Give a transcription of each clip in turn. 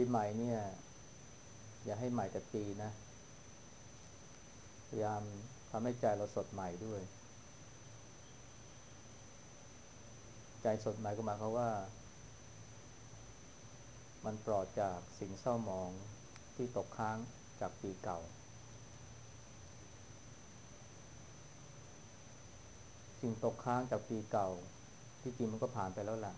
ใหม่เนี่ยอย่าให้ใหม่แต่ปีนะพยายามทำให้ใจเราสดใหม่ด้วยใจสดใหม่ก็หมายความว่ามันปลอดจากสิ่งเศร้าหมองที่ตกค้างจากปีเก่าสิ่งตกค้างจากปีเก่าที่จริงมันก็ผ่านไปแล้วแหละ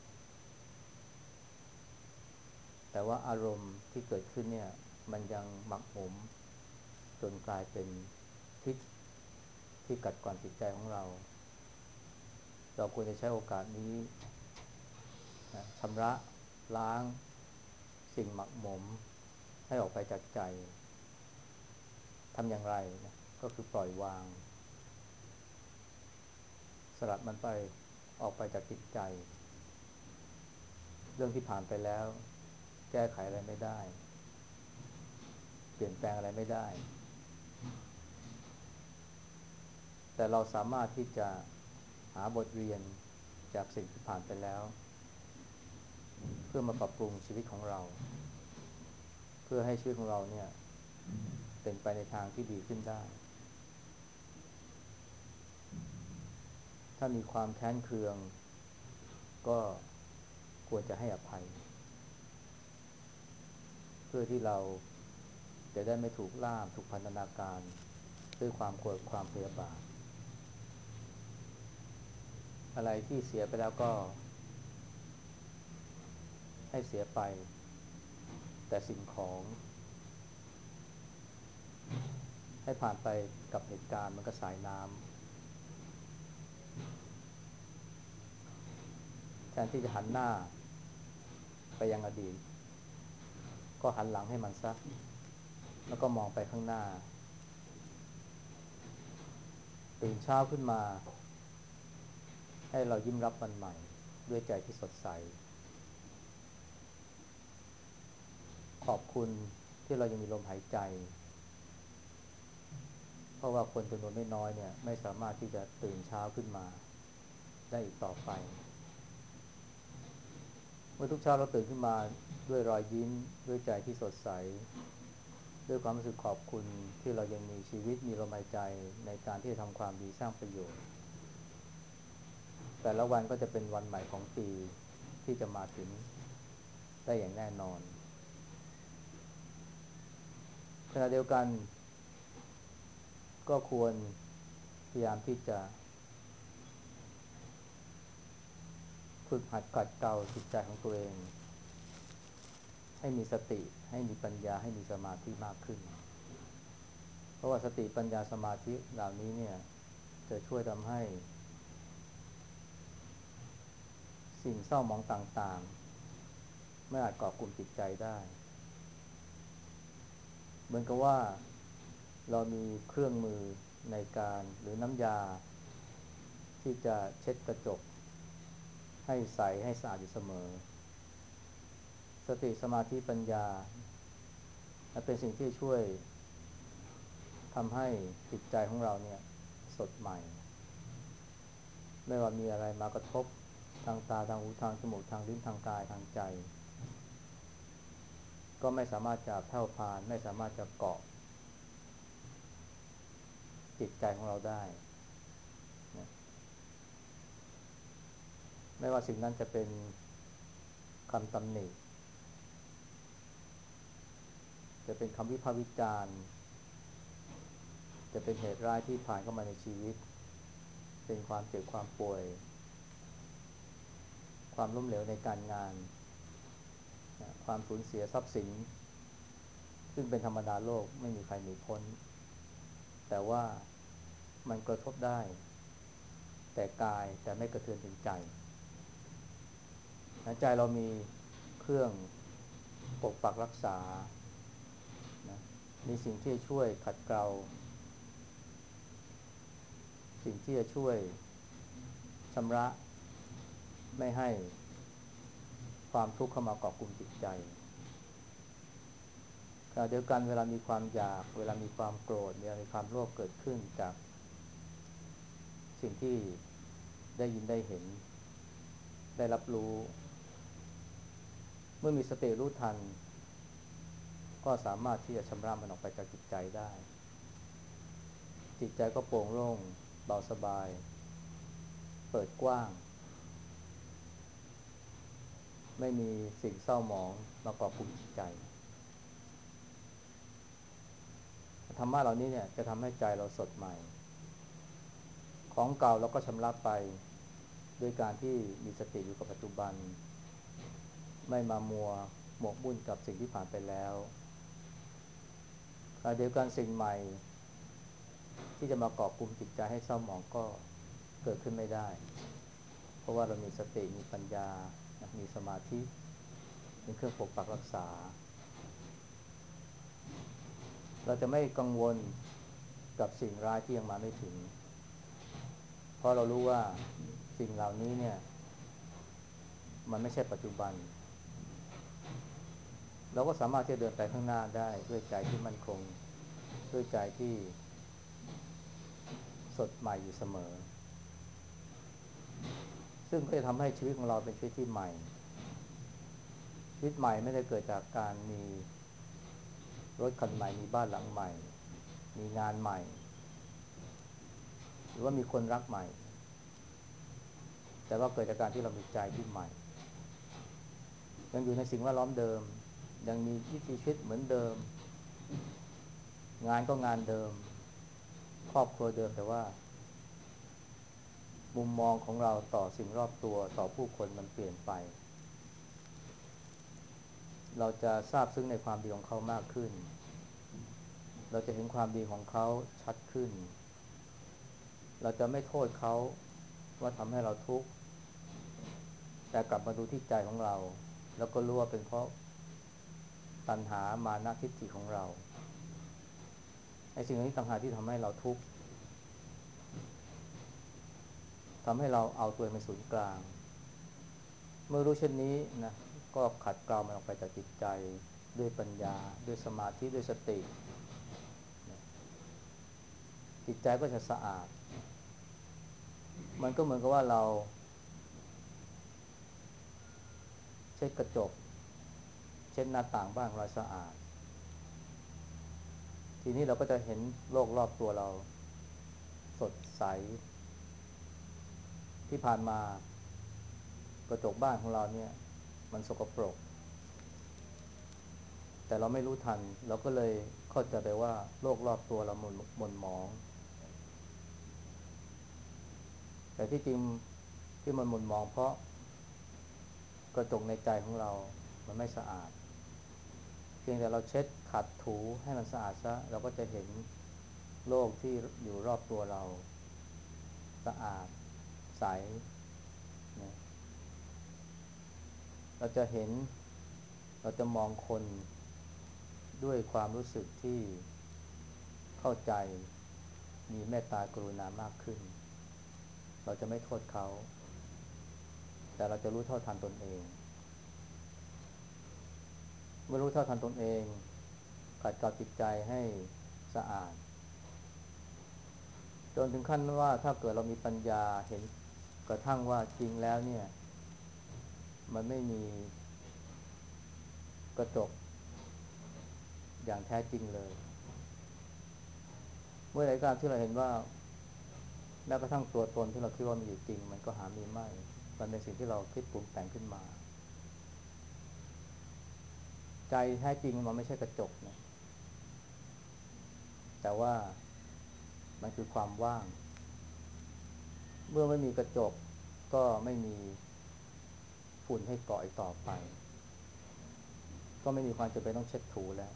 แต่ว่าอารมณ์ที่เกิดขึ้นเนี่ยมันยังหมักหมมจนกลายเป็นพิษที่กัดกร่อนจิตใจของเราเราควรจะใช้โอกาสนี้นะชำระล้างสิ่งหมักหมมให้ออกไปจากใจทำอย่างไรนะก็คือปล่อยวางสลัดมันไปออกไปจากจิตใจเรื่องที่ผ่านไปแล้วแก้ไขอะไรไม่ได้เปลี่ยนแปลงอะไรไม่ได้แต่เราสามารถที่จะหาบทเรียนจากสิ่งที่ผ่านไปแล้วเพื่อมาปรับปรุงชีวิตของเราเพื่อให้ชีวิตของเราเนี่ยเป็นไปในทางที่ดีขึ้นได้ถ้ามีความแค้นเคืองก็ควรจะให้อภัยเพื่อที่เราจะได้ไม่ถูกล่ามถูกพันธนาการด้วยความโกรธความพยาบาทอะไรที่เสียไปแล้วก็ให้เสียไปแต่สิ่งของให้ผ่านไปกับเหตุการณ์มันก็สายน้ำแทนที่จะหันหน้าไปยังอดีตก็หันหลังให้มันซะแล้วก็มองไปข้างหน้าตื่นเช้าขึ้นมาให้เรายิ้มรับวันใหม่ด้วยใจที่สดใสขอบคุณที่เรายังมีลมหายใจเพราะว่าคนจำนวนไม่น้อยเนี่ยไม่สามารถที่จะตื่นเช้าขึ้นมาได้อีกต่อไปเมื่อทุกเช้าเราตื่นขึ้นมาด้วยรอยยิ้มด้วยใจที่สดใสด้วยความรู้สึกขอบคุณที่เรายังมีชีวิตมีลมหายใจในการที่จะทำความดีสร้างประโยชน์แต่ละวันก็จะเป็นวันใหม่ของปีที่จะมาถึงได้อย่างแน่นอนขณะเดียวกันก็ควรพยายามที่จะฝึกหัดขัดเกลาจิตใจของตัวเองให้มีสติให้มีปัญญาให้มีสมาธิมากขึ้นเพราะว่าสติปัญญาสมาธิเหล่านี้เนี่ยจะช่วยทำให้สิ่งเศร้าหมองต่างๆไม่อาจก่อกลุ่มจิตใจได้เหมือนกับว่าเรามีเครื่องมือในการหรือน้ำยาที่จะเช็ดกระจกให้ใสให้สะอาดอยู่เสมอสติสมาธิปัญญาเป็นสิ่งที่ช่วยทำให้จิตใจของเราเนี่ยสดใหม่ไม่ว่ามีอะไรมากระทบทางตาทางหูทางจมูกทางลิ้นทางกายทางใจก็ไม่สามารถจะแผ่วพานไม่สามารถจะเกาะจิตใจของเราได้นะไม่ว่าสิ่งนั้นจะเป็นคำตำหนิจะเป็นคำวิพากษ์วิจารณ์จะเป็นเหตุร้ายที่ผ่านเข้ามาในชีวิตเป็นความเจ็บความป่วยความล้มเหลวในการงานนะความสูญเสียทรัพย์สินซึ่งเป็นธรรมดาโลกไม่มีใครหนีพ้นแต่ว่ามันกระทบได้แต่กายแต่ไม่กระเทือนถึงใจใจเรามีเครื่องปกปักรักษานะมีสิ่งที่จะช่วยขัดเกลาสิ่งที่จะช่วยชำระไม่ให้ความทุกข์เข้ามาเกาะกลุ่มจิตใจขณะเดียวกันเวลามีความอยากเวลามีความโกรธเวลามีความโลภเกิดขึ้นจากสิ่งที่ได้ยินได้เห็นได้รับรู้เมื่อมีสติรู้ทันก็สามารถที่จะชำระมันออกไปจากจิตใจได้จิตใจก็โปร่งโล่งเบาสบายเปิดกว้างไม่มีสิ่งเศร้าหมองมาเกาะกลุ่มจิตใจธรรมะเหล่านี้เนี่ยจะทำให้ใจเราสดใหม่ของเก่าเราก็ชำระไปด้วยการที่มีสติอยู่กับปัจจุบันไม่มามัวหมกมุ่นกับสิ่งที่ผ่านไปแล้วขณะเดียวกันสิ่งใหม่ที่จะมาเกาะกลุ่มจิตใจให้เศร้าหมองก็เกิดขึ้นไม่ได้เพราะว่าเรามีสติมีปัญญามีสมาธิเป็นเครื่องปกปักรักษาเราจะไม่กังวลกับสิ่งร้ายที่ยังมาไม่ถึงเพราะเรารู้ว่าสิ่งเหล่านี้เนี่ยมันไม่ใช่ปัจจุบันเราก็สามารถที่จะเดินไปข้างหน้าได้ด้วยใจที่มั่นคงด้วยใจที่สดใหม่อยู่เสมอซึ่งก็จะทำให้ชีวิตของเราเป็นชีวิตที่ใหม่ชีวิตใหม่ไม่ได้เกิดจากการมีรถคันใหม่มีบ้านหลังใหม่มีงานใหม่หรือว่ามีคนรักใหม่แต่ว่าเกิดจากการที่เรามีใจที่ใหม่ยังอยู่ในสิ่งแวดล้อมเดิมยังมีวิถีชีวิตเหมือนเดิมงานก็งานเดิมครอบครัวเดิมแต่ว่ามุมมองของเราต่อสิ่งรอบตัวต่อผู้คนมันเปลี่ยนไปเราจะทราบซึ้งในความดีของเขามากขึ้นเราจะเห็นความดีของเขาชัดขึ้นเราจะไม่โทษเขาว่าทำให้เราทุกข์แต่กลับมาดูที่ใจของเราแล้วก็รู้ว่าเป็นเพราะตัณหามานะทิฏฐิของเราไอ้สิ่งนี้ต่างหากที่ทำให้เราทุกข์ทำให้เราเอาตัวเองเป็นศูนย์กลางเมื่อรู้เช่นนี้นะก็ขัดเกลามันออกไปจากจิตใจด้วยปัญญาด้วยสมาธิด้วยสตินะจิตใจก็จะสะอาดมันก็เหมือนกับว่าเราเช็ดกระจกเช็ดหน้าต่างบ้านของเราสะอาดทีนี้เราก็จะเห็นโลกรอบตัวเราสดใสที่ผ่านมากระจกบ้านของเราเนี่ยมันสกปรกแต่เราไม่รู้ทันเราก็เลยเข้าใจไปว่าโลกรอบตัวเราหม่นหมองแต่ที่จริงที่มันหม่นหมองเพราะกระจกในใจของเรามันไม่สะอาดเพียงแต่เราเช็ดขัดถูให้มันสะอาดซะเราก็จะเห็นโลกที่อยู่รอบตัวเราสะอาดใสนะเราจะเห็นเราจะมองคนด้วยความรู้สึกที่เข้าใจมีเมตตากรุณามากขึ้นเราจะไม่โทษเขาแต่เราจะรู้เท่าทันตนเองเมื่อรู้เท่าทันตนเองขัดเกลาจิตใจให้สะอาดจนถึงขั้นว่าถ้าเกิดเรามีปัญญาเห็นกระทั่งว่าจริงแล้วเนี่ยมันไม่มีกระจกอย่างแท้จริงเลยเมื่อไหร่ก็ตามที่เราเห็นว่าแม้กระทั่งตัวตนที่เราคิดว่ามีอยู่จริงมันก็หามีไม่มันเป็นสิ่งที่เราคิดปรุงแต่งขึ้นมาใจแท้จริงมันไม่ใช่กระจกนะแต่ว่ามันคือความว่างเมื่อไม่มีกระจกก็ไม่มีฝุ่นให้เกาะอีกต่อไปก็ไม่มีความจำเป็นต้องเช็ดถูแล้ว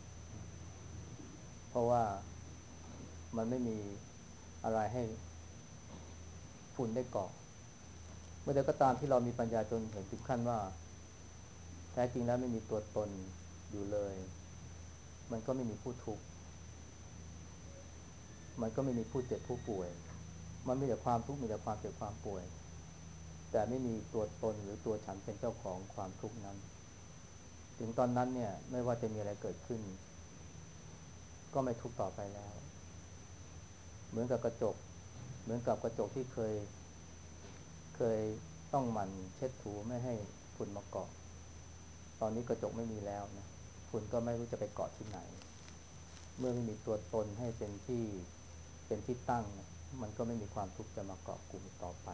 เพราะว่ามันไม่มีอะไรให้ฝุ่นได้เกาะเมื่อใดก็ตามที่เรามีปัญญาจนเห็นถึงขั้นว่าแท้จริงแล้วไม่มีตัวตนอยู่เลยมันก็ไม่มีผู้ทุกข์มันก็ไม่มีผู้เจ็บผู้ป่วยมันมีแต่ความทุกข์มีแต่ความเจ็บความป่วยแต่ไม่มีตัวตนหรือตัวฉันเป็นเจ้าของความทุกข์นั้นถึงตอนนั้นเนี่ยไม่ว่าจะมีอะไรเกิดขึ้นก็ไม่ทุกข์ต่อไปแล้วเหมือนกับกระจกเหมือนกับกระจกที่เคยต้องหมั่นเช็ดถูไม่ให้ฝุ่นมาเกาะตอนนี้กระจกไม่มีแล้วนะคุณก็ไม่รู้จะไปเกาะที่ไหนเมื่อไม่มีตัวตนให้เป็นที่ตั้งนะมันก็ไม่มีความทุกข์จะมาเกาะกลุ่มอีกต่อไป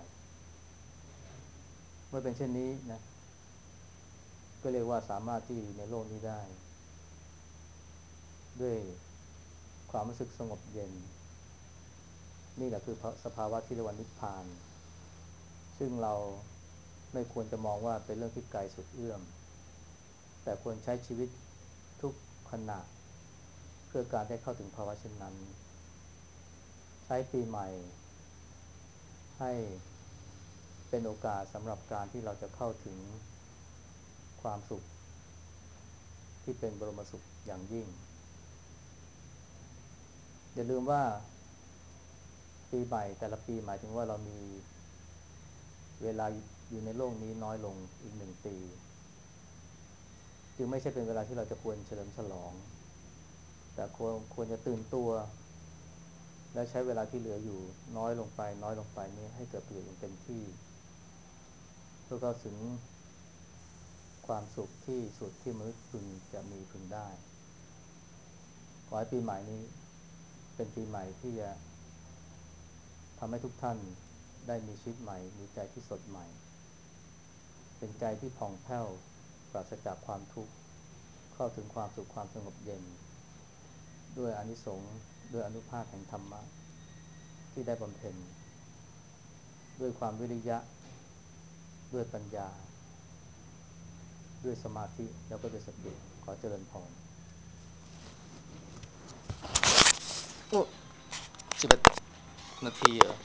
เมื่อเป็นเช่นนี้นะก็เรียกว่าสามารถที่ในโลกนี้ได้ด้วยความรู้สึกสงบเย็นนี่แหละคือสภาวะที่เรียกว่านิพพานซึ่งเราไม่ควรจะมองว่าเป็นเรื่องที่ไกลสุดเอื้อมแต่ควรใช้ชีวิตทุกขณะเพื่อการได้เข้าถึงภาวะเช่นนั้นใช้ปีใหม่ให้เป็นโอกาสสำหรับการที่เราจะเข้าถึงความสุขที่เป็นบรมสุขอย่างยิ่งอย่าลืมว่าปีใหม่แต่ละปีหมายถึงว่าเรามีเวลาอยู่ในโลกนี้น้อยลงอีก1 ปีจึงไม่ใช่เป็นเวลาที่เราจะควรเฉลิมฉลองแต่ควรจะตื่นตัวและใช้เวลาที่เหลืออยู่น้อยลงไปนี้ให้เกิดประโยชน์อย่างเต็มที่เพื่อเข้าถึงความสุขที่สุดที่มนุษย์พึงจะมีพึงได้ขอให้ปีใหม่นี้เป็นปีใหม่ที่จะทำให้ทุกท่านได้มีชีวิตใหม่มีใจที่สดใหม่เป็นใจที่ผ่องแผ้วปราศจากความทุกข์เข้าถึงความสุขความสงบเย็นด้วยอานิสงส์ด้วยอานุภาพแห่งธรรมะที่ได้บำเพ็ญด้วยความวิริยะด้วยปัญญาด้วยสมาธิแล้วก็ด้วยสติขอเจริญพรโอ้11 นาทีเหรอ